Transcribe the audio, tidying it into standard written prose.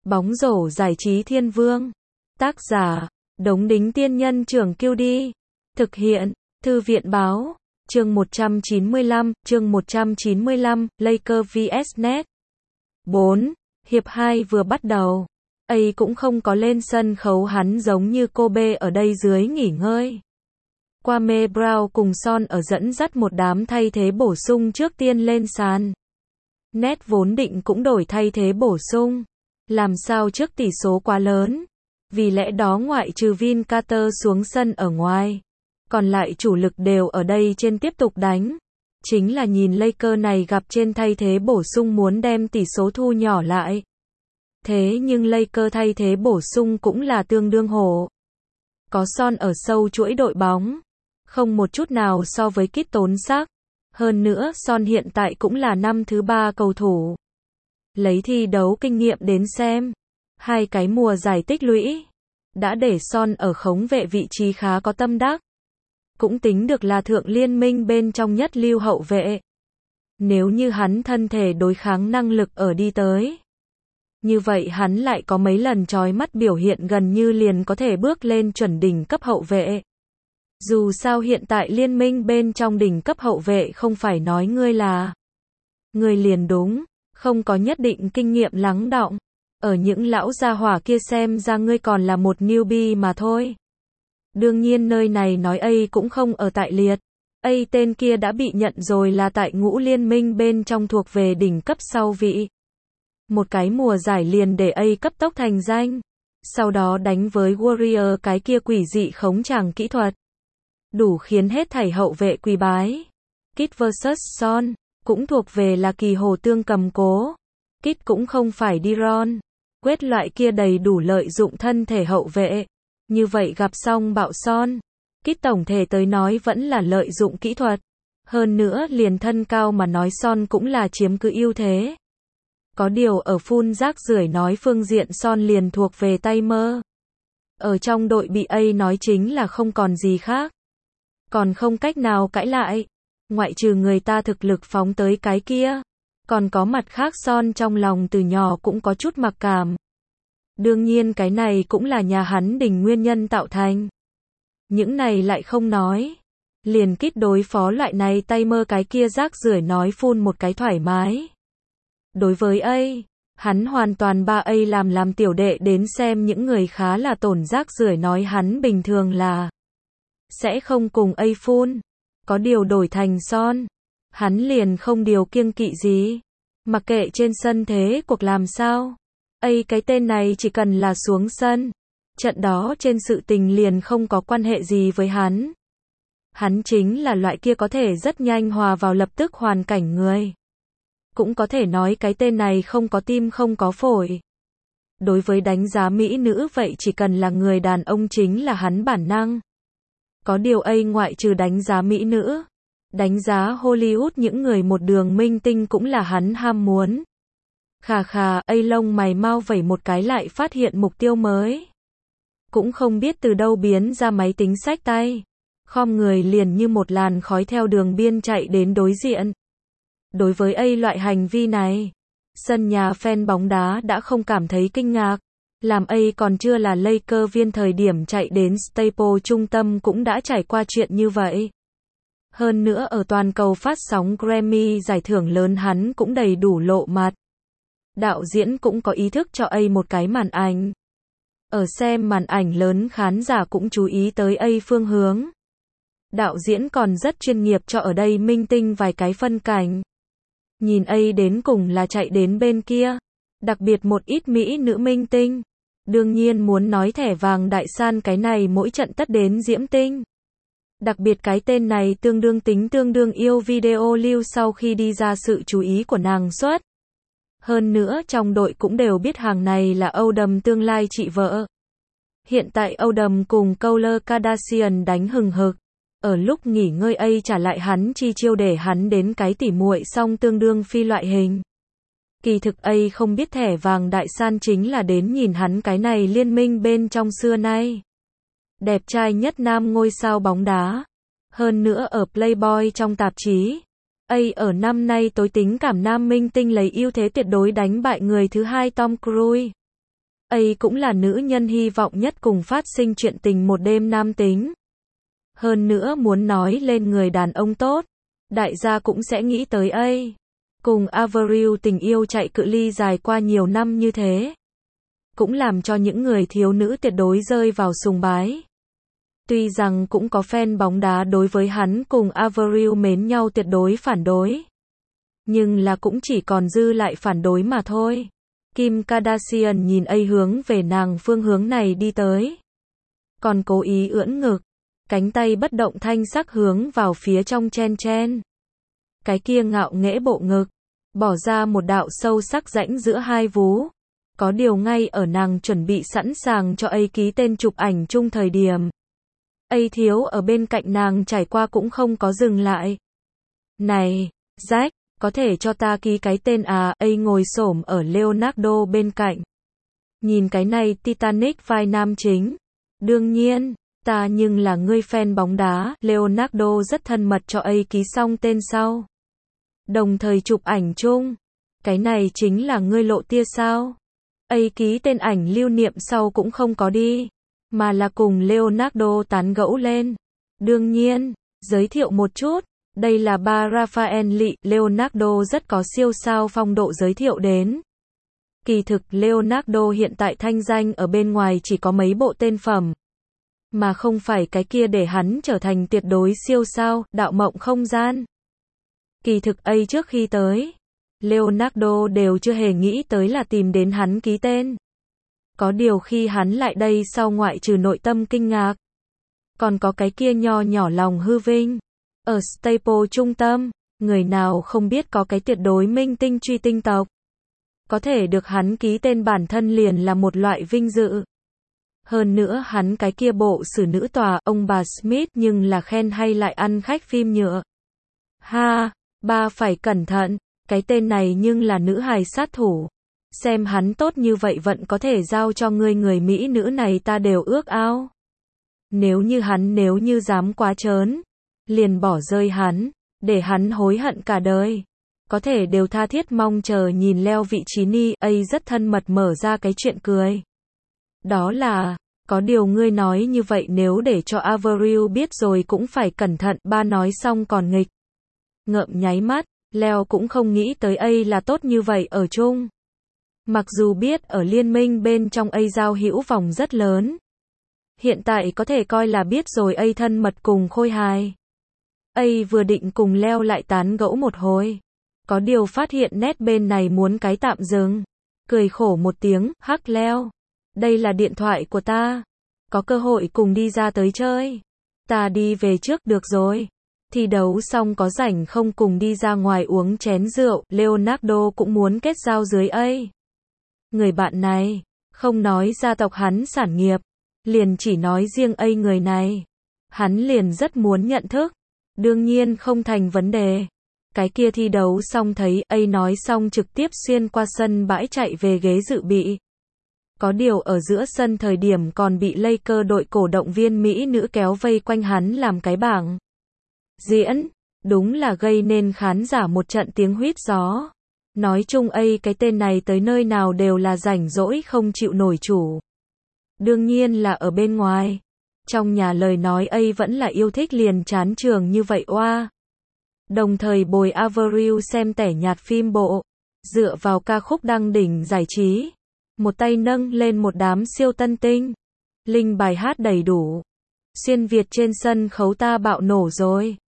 Bóng rổ giải trí thiên vương. Tác giả, Đống Đính Tiên Nhân Trưởng QD. Thực hiện, Thư viện Báo. Chương 195, Lakers vs Nets. 4. Hiệp 2 vừa bắt đầu. Cũng không có lên sân khấu, hắn giống như Kobe ở đây dưới nghỉ ngơi. Kwame Brown cùng Son ở dẫn dắt một đám thay thế bổ sung trước tiên lên sàn. Nets vốn định cũng đổi thay thế bổ sung. Làm sao trước tỷ số quá lớn. Vì lẽ đó ngoại trừ Vin Carter xuống sân ở ngoài, còn lại chủ lực đều ở đây trên tiếp tục đánh. Chính là nhìn Lakers này gặp trên thay thế bổ sung muốn đem tỷ số thu nhỏ lại. Thế nhưng Lakers thay thế bổ sung cũng là tương đương hổ. Có Son ở sâu chuỗi đội bóng, không một chút nào so với Kidd tốn xác. Hơn nữa Son hiện tại cũng là năm thứ 3 cầu thủ. Lấy thi đấu kinh nghiệm đến xem, 2 cái mùa giải tích lũy đã để Son ở khống vệ vị trí khá có tâm đắc. Cũng tính được là thượng liên minh bên trong nhất lưu hậu vệ. Nếu như hắn thân thể đối kháng năng lực ở đi tới, như vậy hắn lại có mấy lần chói mắt biểu hiện gần như liền có thể bước lên chuẩn đỉnh cấp hậu vệ. Dù sao hiện tại liên minh bên trong đỉnh cấp hậu vệ không phải nói ngươi là người liền đúng, không có nhất định kinh nghiệm lắng đọng. Ở những lão gia hỏa kia xem ra ngươi còn là một newbie mà thôi. Đương nhiên nơi này nói cũng không ở tại liệt. Tên kia đã bị nhận rồi là tại ngũ liên minh bên trong thuộc về đỉnh cấp sau vị. Một cái mùa giải liền để cấp tốc thành danh. Sau đó đánh với Warrior cái kia quỷ dị khống tràng kỹ thuật. Đủ khiến hết thảy hậu vệ quỳ bái. Kidd vs Son cũng thuộc về là kỳ hồ tương cầm cố. Kidd cũng không phải Deron Quét loại kia đầy đủ lợi dụng thân thể hậu vệ. Như vậy gặp xong bạo Son, Kidd tổng thể tới nói vẫn là lợi dụng kỹ thuật. Hơn nữa liền thân cao mà nói Son cũng là chiếm cứ ưu thế. Có điều ở phun rác rưởi nói phương diện Son liền thuộc về tay mơ. Ở trong đội bị nói chính là không còn gì khác. Còn không cách nào cãi lại. Ngoại trừ người ta thực lực phóng tới cái kia. Còn có mặt khác Son trong lòng từ nhỏ cũng có chút mặc cảm. Đương nhiên cái này cũng là nhà hắn đỉnh nguyên nhân tạo thành. Những này lại không nói. Liền Kidd đối phó loại này tay mơ cái kia rác rưởi nói phun một cái thoải mái. Đối với hắn hoàn toàn làm tiểu đệ đến xem những người khá là tổn rác rưởi nói hắn bình thường là sẽ không cùng phun. Có điều đổi thành Son, hắn liền không điều kiêng kỵ gì. Mặc kệ trên sân thế cuộc làm sao. Cái tên này chỉ cần là xuống sân, trận đó trên sự tình liền không có quan hệ gì với hắn. Hắn chính là loại kia có thể rất nhanh hòa vào lập tức hoàn cảnh người. Cũng có thể nói cái tên này không có tim không có phổi. Đối với đánh giá mỹ nữ vậy chỉ cần là người đàn ông chính là hắn bản năng. Có điều ngoại trừ đánh giá mỹ nữ, đánh giá Hollywood những người một đường minh tinh cũng là hắn ham muốn. Khà lông mày mau vẩy một cái lại phát hiện mục tiêu mới. Cũng không biết từ đâu biến ra máy tính xách tay. Khom người liền như một làn khói theo đường biên chạy đến đối diện. Đối với loại hành vi này, sân nhà fan bóng đá đã không cảm thấy kinh ngạc. Làm còn chưa là Lakers viên thời điểm chạy đến Staples trung tâm cũng đã trải qua chuyện như vậy. Hơn nữa ở toàn cầu phát sóng Grammy giải thưởng lớn hắn cũng đầy đủ lộ mặt. Đạo diễn cũng có ý thức cho một cái màn ảnh. Ở xem màn ảnh lớn khán giả cũng chú ý tới phương hướng. Đạo diễn còn rất chuyên nghiệp cho ở đây minh tinh vài cái phân cảnh. Nhìn đến cùng là chạy đến bên kia. Đặc biệt một ít mỹ nữ minh tinh. Đương nhiên muốn nói thẻ vàng đại san cái này mỗi trận tất đến diễm tinh. Đặc biệt cái tên này tương đương yêu video lưu sau khi đi ra sự chú ý của nàng xuất. Hơn nữa trong đội cũng đều biết hàng này là Odom tương lai chị vợ. Hiện tại Odom cùng Khloe Kardashian đánh hừng hực. Ở lúc nghỉ ngơi trả lại hắn chi chiêu để hắn đến cái tỉ muội xong tương đương phi loại hình. Kỳ thực không biết thẻ vàng đại san chính là đến nhìn hắn cái này liên minh bên trong xưa nay. Đẹp trai nhất nam ngôi sao bóng đá. Hơn nữa ở Playboy trong tạp chí. Ở năm nay tối tính cảm nam minh tinh lấy ưu thế tuyệt đối đánh bại người thứ 2 Tom Cruise. ấy cũng là nữ nhân hy vọng nhất cùng phát sinh chuyện tình một đêm nam tính. Hơn nữa muốn nói lên người đàn ông tốt, đại gia cũng sẽ nghĩ tới ấy. Cùng Avril tình yêu chạy cự ly dài qua nhiều năm như thế, cũng làm cho những người thiếu nữ tuyệt đối rơi vào sùng bái. Tuy rằng cũng có fan bóng đá đối với hắn cùng Avril mến nhau tuyệt đối phản đối, nhưng là cũng chỉ còn dư lại phản đối mà thôi. Kim Kardashian nhìn ấy hướng về nàng phương hướng này đi tới, còn cố ý ưỡn ngực, cánh tay bất động thanh sắc hướng vào phía trong chen chen. Cái kia ngạo nghễ bộ ngực, bỏ ra một đạo sâu sắc rãnh giữa hai vú. Có điều ngay ở nàng chuẩn bị sẵn sàng cho ấy ký tên chụp ảnh chung thời điểm, ấy thiếu ở bên cạnh nàng trải qua cũng không có dừng lại. Này, Jack, có thể cho ta ký cái tên à? Ấy ngồi xổm ở Leonardo bên cạnh, nhìn cái này Titanic vai nam chính. Đương nhiên, ta nhưng là ngươi fan bóng đá. Leonardo rất thân mật cho ấy ký xong tên sau, đồng thời chụp ảnh chung. Cái này chính là ngươi lộ tia sao? Ấy ký tên ảnh lưu niệm sau cũng không có đi, mà là cùng Leonardo tán gẫu lên. Đương nhiên, giới thiệu một chút, đây là ba Raffaelli. Leonardo rất có siêu sao phong độ giới thiệu đến. Kỳ thực Leonardo hiện tại thanh danh ở bên ngoài chỉ có mấy bộ tên phẩm, mà không phải cái kia để hắn trở thành tuyệt đối siêu sao, đạo mộng không gian. Kỳ thực ấy trước khi tới, Leonardo đều chưa hề nghĩ tới là tìm đến hắn ký tên. Có điều khi hắn lại đây sau ngoại trừ nội tâm kinh ngạc, còn có cái kia nho nhỏ lòng hư vinh. Ở Staples trung tâm, người nào không biết có cái tuyệt đối minh tinh truy tinh tộc. Có thể được hắn ký tên bản thân liền là một loại vinh dự. Hơn nữa hắn cái kia bộ xử nữ tòa, ông bà Smith nhưng là khen hay lại ăn khách phim nhựa. Ha, ba phải cẩn thận, cái tên này nhưng là nữ hài sát thủ. Xem hắn tốt như vậy vẫn có thể giao cho ngươi, người Mỹ nữ này ta đều ước ao. Nếu như dám quá trớn, liền bỏ rơi hắn, để hắn hối hận cả đời. Có thể đều tha thiết mong chờ nhìn Leo vị trí ni, ấy rất thân mật mở ra cái chuyện cười. Đó là, có điều ngươi nói như vậy nếu để cho Avril biết rồi cũng phải cẩn thận. Ba nói xong còn nghịch ngợm nháy mắt. Leo cũng không nghĩ tới ấy là tốt như vậy ở chung. Mặc dù biết ở liên minh bên trong ấy giao hữu vòng rất lớn, hiện tại có thể coi là biết rồi ấy thân mật cùng Khôi Hài. Ấy vừa định cùng Leo lại tán gẫu một hồi, có điều phát hiện nét bên này muốn cái tạm dừng, cười khổ một tiếng. Hắc Leo, đây là điện thoại của ta, có cơ hội cùng đi ra tới chơi, ta đi về trước được rồi. Thi đấu xong có rảnh không cùng đi ra ngoài uống chén rượu. Leonardo cũng muốn kết giao dưới ấy. Người bạn này, không nói gia tộc hắn sản nghiệp, liền chỉ nói riêng ấy người này. Hắn liền rất muốn nhận thức. Đương nhiên không thành vấn đề. Cái kia thi đấu xong thấy ấy nói xong trực tiếp xuyên qua sân bãi chạy về ghế dự bị. Có điều ở giữa sân thời điểm còn bị Lakers đội cổ động viên Mỹ nữ kéo vây quanh hắn làm cái bảng diễn, đúng là gây nên khán giả một trận tiếng huýt gió. Nói chung ấy cái tên này tới nơi nào đều là rảnh rỗi không chịu nổi chủ. Đương nhiên là ở bên ngoài. Trong nhà lời nói ấy vẫn là yêu thích liền chán trường như vậy oa. Đồng thời bồi Avril xem tẻ nhạt phim bộ, dựa vào ca khúc đăng đỉnh giải trí. Một tay nâng lên một đám siêu tân tinh. Linh bài hát đầy đủ. Xuyên Việt trên sân khấu ta bạo nổ rồi.